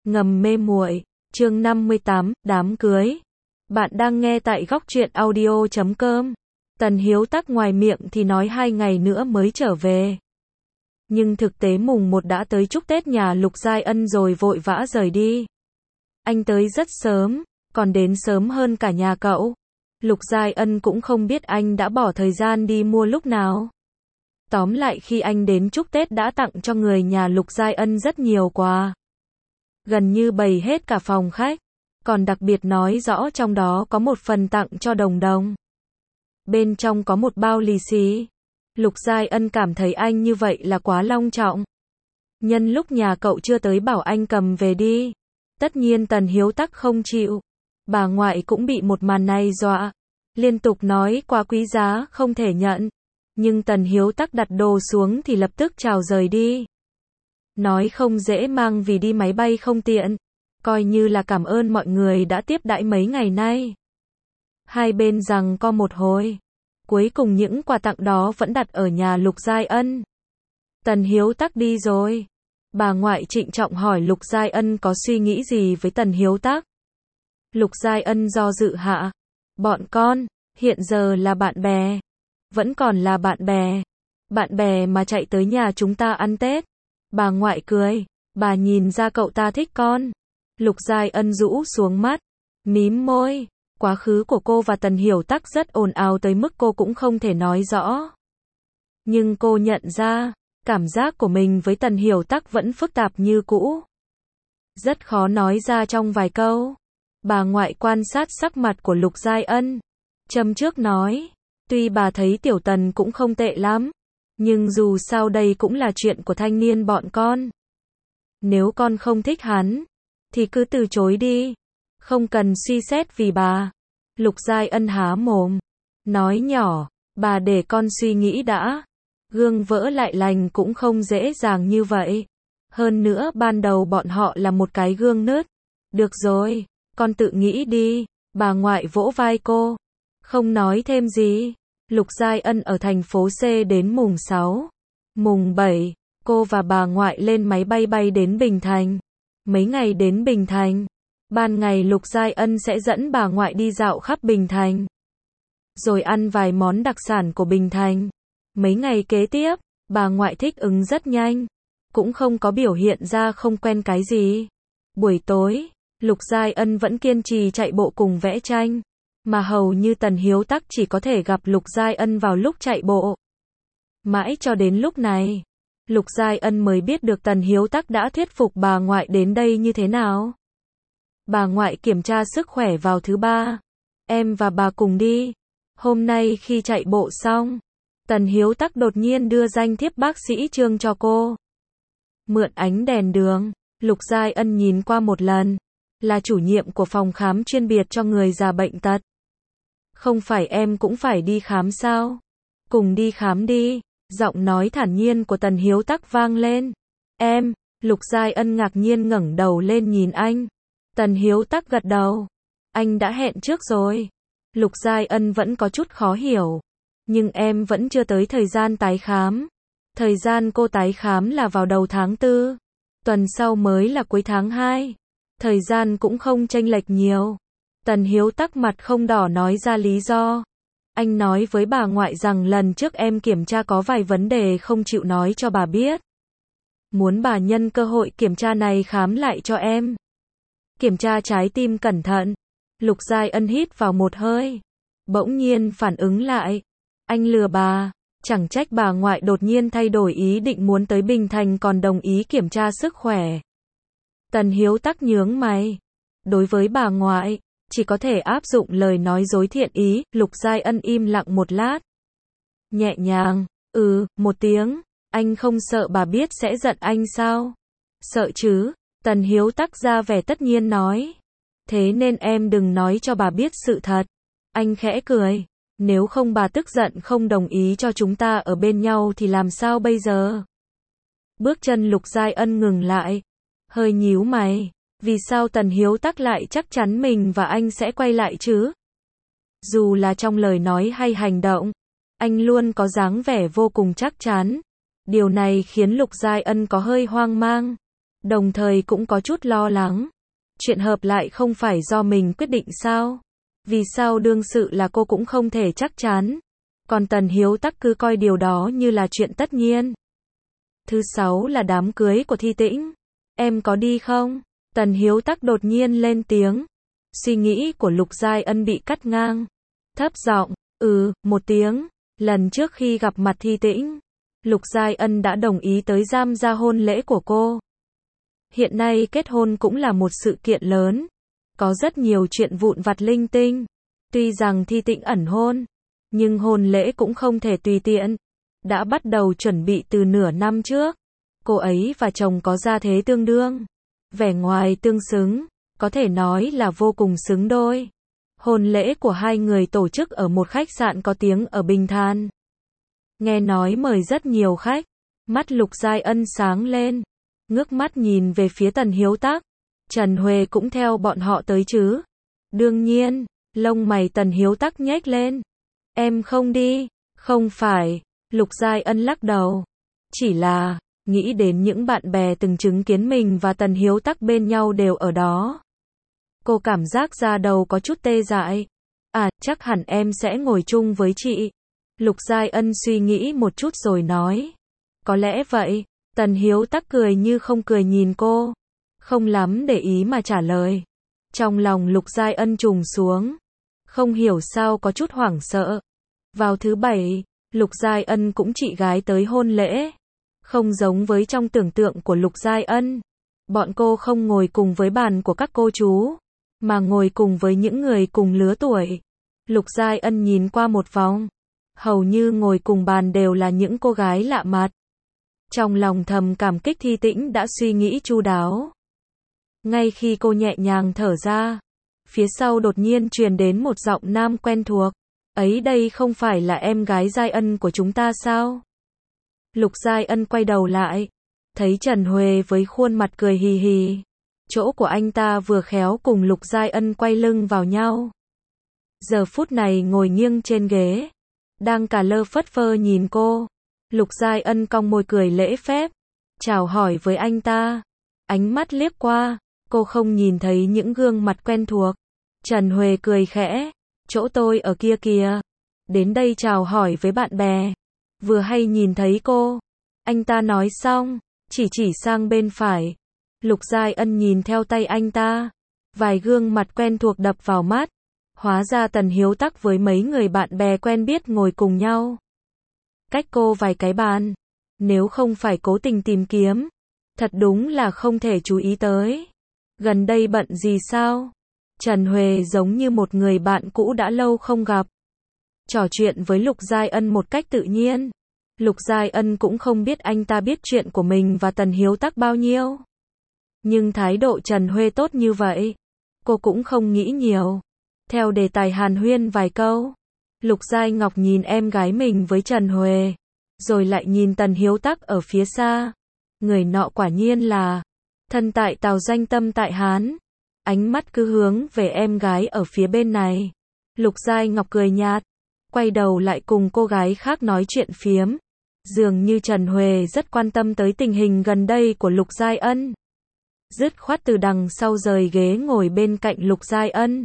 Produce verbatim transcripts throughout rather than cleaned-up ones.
Ngầm mê muội, chương năm mươi tám, đám cưới. Bạn đang nghe tại góc truyện audio chấm com. Tần Hiếu Tắc ngoài miệng thì nói hai ngày nữa mới trở về. Nhưng thực tế mùng một đã tới chúc Tết nhà Lục Giai Ân rồi vội vã rời đi. Anh tới rất sớm, còn đến sớm hơn cả nhà cậu. Lục Giai Ân cũng không biết anh đã bỏ thời gian đi mua lúc nào. Tóm lại khi anh đến chúc Tết đã tặng cho người nhà Lục Giai Ân rất nhiều quà. Gần như bày hết cả phòng khách, còn đặc biệt nói rõ trong đó có một phần tặng cho Đồng Đồng. Bên trong có một bao lì xì. Lục Giai Ân cảm thấy anh như vậy là quá long trọng. Nhân lúc nhà cậu chưa tới bảo anh cầm về đi. Tất nhiên Tần Hiếu Tắc không chịu. Bà ngoại cũng bị một màn này dọa. Liên tục nói quá quý giá không thể nhận. Nhưng Tần Hiếu Tắc đặt đồ xuống thì lập tức chào rời đi. Nói không dễ mang vì đi máy bay không tiện. Coi như là cảm ơn mọi người đã tiếp đãi mấy ngày nay. Hai bên giằng co một hồi. Cuối cùng những quà tặng đó vẫn đặt ở nhà Lục Giai Ân. Tần Hiếu Tắc đi rồi. Bà ngoại trịnh trọng hỏi Lục Giai Ân có suy nghĩ gì với Tần Hiếu Tắc. Lục Giai Ân do dự hạ. Bọn con, hiện giờ là bạn bè. Vẫn còn là bạn bè. Bạn bè mà chạy tới nhà chúng ta ăn Tết. Bà ngoại cười. Bà nhìn ra cậu ta thích con. Lục Giai Ân rũ xuống mắt. Mím môi. Quá khứ của cô và Tần Hiếu Tắc rất ồn ào tới mức cô cũng không thể nói rõ. Nhưng cô nhận ra, cảm giác của mình với Tần Hiếu Tắc vẫn phức tạp như cũ. Rất khó nói ra trong vài câu. Bà ngoại quan sát sắc mặt của Lục Giai Ân. Châm trước nói, tuy bà thấy Tiểu Tần cũng không tệ lắm, nhưng dù sao đây cũng là chuyện của thanh niên bọn con. Nếu con không thích hắn, thì cứ từ chối đi. Không cần suy xét vì bà. Lục Giai Ân há mồm. Nói nhỏ, bà để con suy nghĩ đã. Gương vỡ lại lành cũng không dễ dàng như vậy. Hơn nữa ban đầu bọn họ là một cái gương nứt. Được rồi, con tự nghĩ đi. Bà ngoại vỗ vai cô. Không nói thêm gì. Lục Giai Ân ở thành phố C đến mùng sáu. Mùng bảy, cô và bà ngoại lên máy bay bay đến Bình Thành. Mấy ngày đến Bình Thành. Ban ngày Lục Giai Ân sẽ dẫn bà ngoại đi dạo khắp Bình Thành. Rồi ăn vài món đặc sản của Bình Thành. Mấy ngày kế tiếp, bà ngoại thích ứng rất nhanh. Cũng không có biểu hiện ra không quen cái gì. Buổi tối, Lục Giai Ân vẫn kiên trì chạy bộ cùng vẽ tranh. Mà hầu như Tần Hiếu Tắc chỉ có thể gặp Lục Giai Ân vào lúc chạy bộ. Mãi cho đến lúc này, Lục Giai Ân mới biết được Tần Hiếu Tắc đã thuyết phục bà ngoại đến đây như thế nào. Bà ngoại kiểm tra sức khỏe vào thứ ba. Em và bà cùng đi. Hôm nay khi chạy bộ xong, Tần Hiếu Tắc đột nhiên đưa danh thiếp bác sĩ Trương cho cô. Mượn ánh đèn đường, Lục Giai Ân nhìn qua một lần. Là chủ nhiệm của phòng khám chuyên biệt cho người già bệnh tật. Không phải em cũng phải đi khám sao? Cùng đi khám đi. Giọng nói thản nhiên của Tần Hiếu Tắc vang lên. Em, Lục Giai Ân ngạc nhiên ngẩng đầu lên nhìn anh. Tần Hiếu Tắc gật đầu. Anh đã hẹn trước rồi. Lục Giai Ân vẫn có chút khó hiểu. Nhưng em vẫn chưa tới thời gian tái khám. Thời gian cô tái khám là vào đầu tháng tư. Tuần sau mới là cuối tháng hai. Thời gian cũng không chênh lệch nhiều. Tần Hiếu Tắc mặt không đỏ nói ra lý do. Anh nói với bà ngoại rằng lần trước em kiểm tra có vài vấn đề không chịu nói cho bà biết. Muốn bà nhân cơ hội kiểm tra này khám lại cho em. Kiểm tra trái tim cẩn thận. Lục Giai Ân hít vào một hơi. Bỗng nhiên phản ứng lại. Anh lừa bà. Chẳng trách bà ngoại đột nhiên thay đổi ý định muốn tới Bình Thành còn đồng ý kiểm tra sức khỏe. Tần Hiếu Tắc nhướng mày. Đối với bà ngoại, chỉ có thể áp dụng lời nói dối thiện ý. Lục Giai Ân im lặng một lát. Nhẹ nhàng. Ừ, một tiếng. Anh không sợ bà biết sẽ giận anh sao? Sợ chứ. Tần Hiếu Tắc ra vẻ tất nhiên nói. Thế nên em đừng nói cho bà biết sự thật. Anh khẽ cười. Nếu không bà tức giận không đồng ý cho chúng ta ở bên nhau thì làm sao bây giờ? Bước chân Lục Giai Ân ngừng lại. Hơi nhíu mày. Vì sao Tần Hiếu Tắc lại chắc chắn mình và anh sẽ quay lại chứ? Dù là trong lời nói hay hành động, anh luôn có dáng vẻ vô cùng chắc chắn. Điều này khiến Lục Giai Ân có hơi hoang mang. đồng thời cũng có chút lo lắng. Chuyện hợp lại không phải do mình quyết định sao? Vì sao đương sự là cô cũng không thể chắc chắn. Còn Tần Hiếu Tắc cứ coi điều đó như là chuyện tất nhiên. Thứ sáu là đám cưới của Thi Tĩnh. Em có đi không? Tần Hiếu Tắc đột nhiên lên tiếng. Suy nghĩ của Lục Giai Ân bị cắt ngang. Thấp giọng, ừ, một tiếng. Lần trước khi gặp mặt Thi Tĩnh, Lục Giai Ân đã đồng ý tới tham gia hôn lễ của cô. Hiện nay kết hôn cũng là một sự kiện lớn. Có rất nhiều chuyện vụn vặt linh tinh. Tuy rằng Thi Tĩnh ẩn hôn, nhưng hôn lễ cũng không thể tùy tiện. Đã bắt đầu chuẩn bị từ nửa năm trước. Cô ấy và chồng có gia thế tương đương. Vẻ ngoài tương xứng, có thể nói là vô cùng xứng đôi. Hôn lễ của hai người tổ chức ở một khách sạn có tiếng ở Bình Than. Nghe nói mời rất nhiều khách. Mắt Lục Giai Ân sáng lên. Ngước mắt nhìn về phía Tần Hiếu Tắc. Trần Huệ cũng theo bọn họ tới chứ? Đương nhiên, lông mày Tần Hiếu Tắc nhếch lên. Em không đi. Không phải. Lục Giai Ân lắc đầu. Chỉ là, nghĩ đến những bạn bè từng chứng kiến mình và Tần Hiếu Tắc bên nhau đều ở đó. Cô cảm giác da đầu có chút tê dại. À, chắc hẳn em sẽ ngồi chung với chị. Lục Giai Ân suy nghĩ một chút rồi nói. Có lẽ vậy. Tần Hiếu Tắc cười như không cười nhìn cô. Không lắm để ý mà trả lời. Trong lòng Lục Giai Ân trùng xuống. Không hiểu sao có chút hoảng sợ. Vào thứ bảy, Lục Giai Ân cũng chị gái tới hôn lễ. Không giống với trong tưởng tượng của Lục Giai Ân. Bọn cô không ngồi cùng với bàn của các cô chú, mà ngồi cùng với những người cùng lứa tuổi. Lục Giai Ân nhìn qua một vòng. Hầu như ngồi cùng bàn đều là những cô gái lạ mặt. Trong lòng thầm cảm kích Thi Tĩnh đã suy nghĩ chu đáo. Ngay khi cô nhẹ nhàng thở ra, phía sau đột nhiên truyền đến một giọng nam quen thuộc. Ấy đây không phải là em gái Giai Ân của chúng ta sao? Lục Giai Ân quay đầu lại, thấy Trần Huệ với khuôn mặt cười hì hì. Chỗ của anh ta vừa khéo cùng Lục Giai Ân quay lưng vào nhau. Giờ phút này ngồi nghiêng trên ghế, đang cả lơ phất phơ nhìn cô. Lục Giai Ân cong môi cười lễ phép, chào hỏi với anh ta. Ánh mắt liếc qua, cô không nhìn thấy những gương mặt quen thuộc. Trần Huệ cười khẽ, chỗ tôi ở kia kìa. Đến đây chào hỏi với bạn bè. Vừa hay nhìn thấy cô. Anh ta nói xong, chỉ chỉ sang bên phải. Lục Giai Ân nhìn theo tay anh ta. Vài gương mặt quen thuộc đập vào mắt. Hóa ra Tần Hiếu Tắc với mấy người bạn bè quen biết ngồi cùng nhau. Cách cô vài cái bàn. Nếu không phải cố tình tìm kiếm, thật đúng là không thể chú ý tới. Gần đây bận gì sao? Trần Huệ giống như một người bạn cũ đã lâu không gặp. Trò chuyện với Lục Giai Ân một cách tự nhiên. Lục Giai Ân cũng không biết anh ta biết chuyện của mình và Tần Hiếu Tắc bao nhiêu. Nhưng thái độ Trần Huệ tốt như vậy, cô cũng không nghĩ nhiều. Theo đề tài hàn huyên vài câu, Lục Giai Ngọc nhìn em gái mình với Trần Huệ, rồi lại nhìn Tần Hiếu Tắc ở phía xa. Người nọ quả nhiên là thân tại Tào doanh tâm tại Hán. Ánh mắt cứ hướng về em gái ở phía bên này. Lục Giai Ngọc cười nhạt, quay đầu lại cùng cô gái khác nói chuyện phiếm. Dường như Trần Huệ rất quan tâm tới tình hình gần đây của Lục Giai Ân. Dứt khoát từ đằng sau rời ghế ngồi bên cạnh Lục Giai Ân.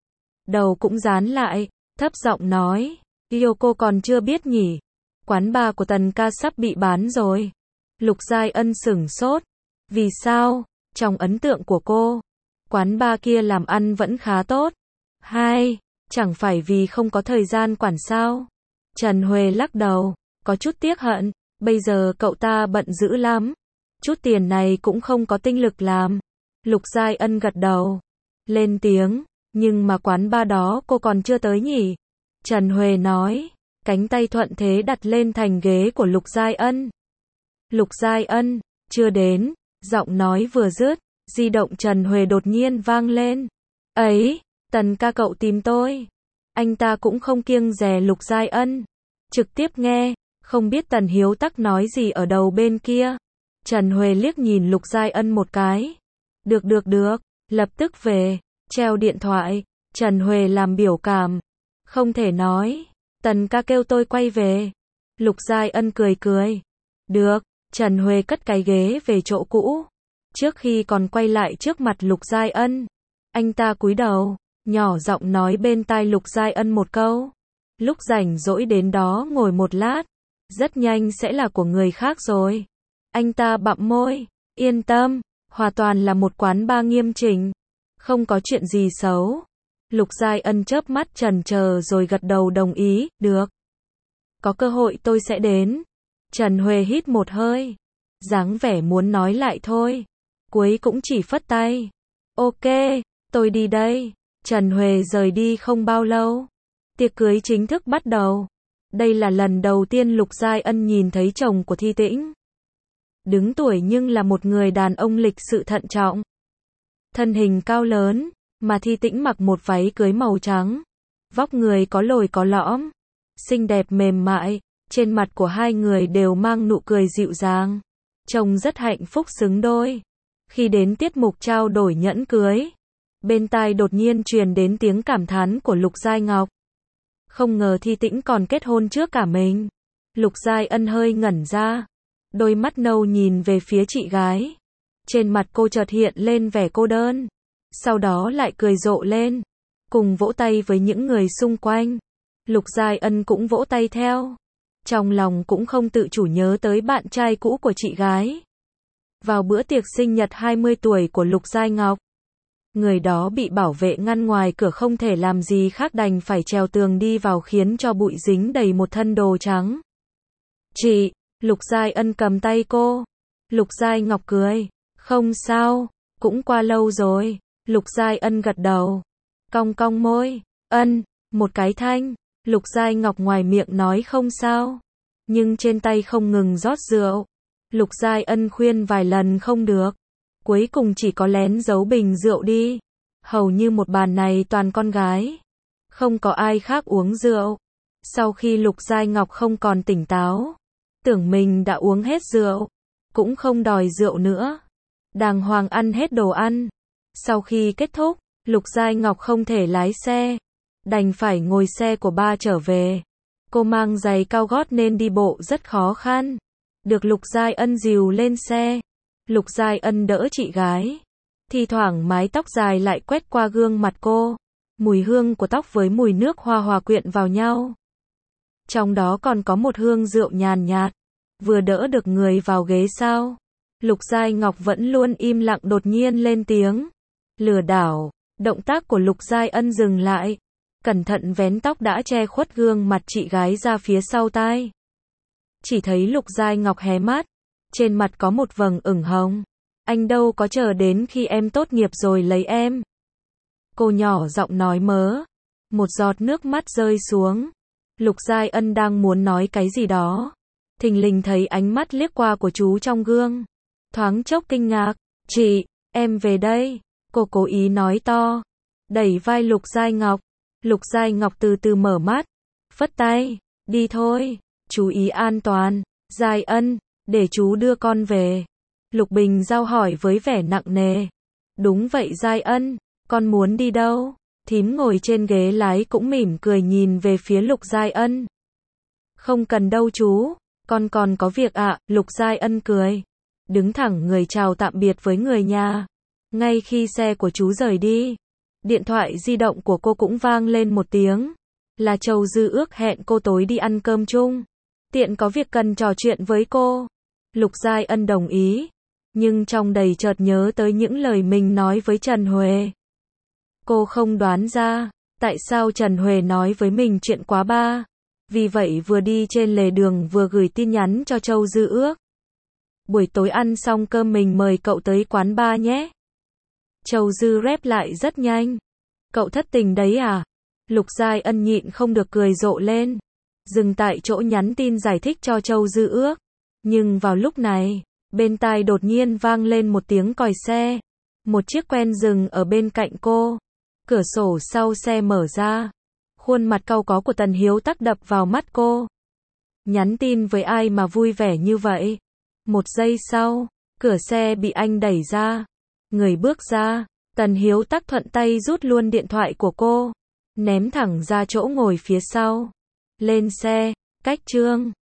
Đầu cũng dán lại, thấp giọng nói, yêu cô còn chưa biết nhỉ. Quán bar của Tần ca sắp bị bán rồi. Lục Giai Ân sửng sốt. Vì sao? Trong ấn tượng của cô, quán bar kia làm ăn vẫn khá tốt. Hai, chẳng phải vì không có thời gian quản sao? Trần Huệ lắc đầu, có chút tiếc hận, bây giờ cậu ta bận dữ lắm. Chút tiền này cũng không có tinh lực làm. Lục Giai Ân gật đầu, lên tiếng, nhưng mà quán bar đó cô còn chưa tới nhỉ? Trần Huệ nói, cánh tay thuận thế đặt lên thành ghế của Lục Giai Ân. Lục Giai Ân, chưa đến, giọng nói vừa dứt, di động Trần Huệ đột nhiên vang lên. Ấy, Tần ca cậu tìm tôi. Anh ta cũng không kiêng dè Lục Giai Ân, trực tiếp nghe, không biết Tần Hiếu Tắc nói gì ở đầu bên kia. Trần Huệ liếc nhìn Lục Giai Ân một cái. Được được được, lập tức về, treo điện thoại. Trần Huệ làm biểu cảm. Không thể nói, Tần ca kêu tôi quay về. Lục Giai Ân cười cười. Được, Trần Huệ cất cái ghế về chỗ cũ. Trước khi còn quay lại trước mặt Lục Giai Ân, anh ta cúi đầu, nhỏ giọng nói bên tai Lục Giai Ân một câu. Lúc rảnh rỗi đến đó ngồi một lát, rất nhanh sẽ là của người khác rồi. Anh ta bặm môi, yên tâm, hoàn toàn là một quán bar nghiêm chỉnh, không có chuyện gì xấu. Lục Giai Ân chớp mắt chần chờ rồi gật đầu đồng ý, được. Có cơ hội tôi sẽ đến. Trần Huệ hít một hơi, dáng vẻ muốn nói lại thôi, cuối cũng chỉ phất tay. Ok, tôi đi đây. Trần Huệ rời đi không bao lâu, tiệc cưới chính thức bắt đầu. Đây là lần đầu tiên Lục Giai Ân nhìn thấy chồng của Thi Tĩnh. Đứng tuổi nhưng là một người đàn ông lịch sự thận trọng. Thân hình cao lớn, mà Thi Tĩnh mặc một váy cưới màu trắng. Vóc người có lồi có lõm, xinh đẹp mềm mại, trên mặt của hai người đều mang nụ cười dịu dàng. Trông rất hạnh phúc xứng đôi. Khi đến tiết mục trao đổi nhẫn cưới, bên tai đột nhiên truyền đến tiếng cảm thán của Lục Giai Ngọc. Không ngờ Thi Tĩnh còn kết hôn trước cả mình. Lục Giai Ân hơi ngẩn ra, đôi mắt nâu nhìn về phía chị gái. Trên mặt cô chợt hiện lên vẻ cô đơn, sau đó lại cười rộ lên, cùng vỗ tay với những người xung quanh. Lục Giai Ân cũng vỗ tay theo, trong lòng cũng không tự chủ nhớ tới bạn trai cũ của chị gái. Vào bữa tiệc sinh nhật hai mươi tuổi của Lục Giai Ngọc, người đó bị bảo vệ ngăn ngoài cửa không thể làm gì khác đành phải trèo tường đi vào khiến cho bụi dính đầy một thân đồ trắng. Chị, Lục Giai Ân cầm tay cô. Lục Giai Ngọc cười, không sao, cũng qua lâu rồi. Lục Giai Ân gật đầu, cong cong môi, ân, một cái thanh. Lục Giai Ngọc ngoài miệng nói không sao, nhưng trên tay không ngừng rót rượu. Lục Giai Ân khuyên vài lần không được, cuối cùng chỉ có lén giấu bình rượu đi. Hầu như một bàn này toàn con gái, không có ai khác uống rượu. Sau khi Lục Giai Ngọc không còn tỉnh táo, tưởng mình đã uống hết rượu, cũng không đòi rượu nữa, đàng hoàng ăn hết đồ ăn. Sau khi kết thúc, Lục Giai Ngọc không thể lái xe, đành phải ngồi xe của ba trở về. Cô mang giày cao gót nên đi bộ rất khó khăn, được Lục Giai Ân dìu lên xe. Lục Giai Ân đỡ chị gái, thi thoảng mái tóc dài lại quét qua gương mặt cô, mùi hương của tóc với mùi nước hoa hòa quyện vào nhau. Trong đó còn có một hương rượu nhàn nhạt, vừa đỡ được người vào ghế sau. Lục Giai Ngọc vẫn luôn im lặng đột nhiên lên tiếng, lừa đảo. Động tác của Lục Giai Ân dừng lại, cẩn thận vén tóc đã che khuất gương mặt chị gái ra phía sau tai. Chỉ thấy Lục Giai Ngọc hé mắt, trên mặt có một vầng ửng hồng. Anh đâu có chờ đến khi em tốt nghiệp rồi lấy em. Cô nhỏ giọng nói mớ, một giọt nước mắt rơi xuống. Lục Giai Ân đang muốn nói cái gì đó, thình lình thấy ánh mắt liếc qua của chú trong gương, thoáng chốc kinh ngạc. Chị, em về đây. Cô cố ý nói to, đẩy vai Lục Giai Ngọc. Lục Giai Ngọc từ từ mở mắt, phất tay, đi thôi, chú ý an toàn. Giai Ân, để chú đưa con về. Lục Bình Giao hỏi với vẻ nặng nề. Đúng vậy Giai Ân, con muốn đi đâu? Thím ngồi trên ghế lái cũng mỉm cười nhìn về phía Lục Giai Ân. Không cần đâu chú, con còn có việc ạ. Lục Giai Ân cười, đứng thẳng người chào tạm biệt với người nhà. Ngay khi xe của chú rời đi, điện thoại di động của cô cũng vang lên một tiếng. Là Châu Dư Ước hẹn cô tối đi ăn cơm chung, tiện có việc cần trò chuyện với cô. Lục Giai Ân đồng ý, nhưng trong đầy chợt nhớ tới những lời mình nói với Trần Huệ. Cô không đoán ra, tại sao Trần Huệ nói với mình chuyện quá ba. Vì vậy vừa đi trên lề đường vừa gửi tin nhắn cho Châu Dư Ước. Buổi tối ăn xong cơm mình mời cậu tới quán bar nhé. Châu Dư rep lại rất nhanh. Cậu thất tình đấy à? Lục Giai Ân nhịn không được cười rộ lên, dừng tại chỗ nhắn tin giải thích cho Châu Dư Ước. Nhưng vào lúc này, bên tai đột nhiên vang lên một tiếng còi xe. Một chiếc quen dừng ở bên cạnh cô. Cửa sổ sau xe mở ra. Khuôn mặt cau có của Tần Hiếu Tắc đập vào mắt cô. Nhắn tin với ai mà vui vẻ như vậy? Một giây sau, cửa xe bị anh đẩy ra. Người bước ra, Tần Hiếu Tắc thuận tay rút luôn điện thoại của cô, ném thẳng ra chỗ ngồi phía sau. Lên xe, cách trương.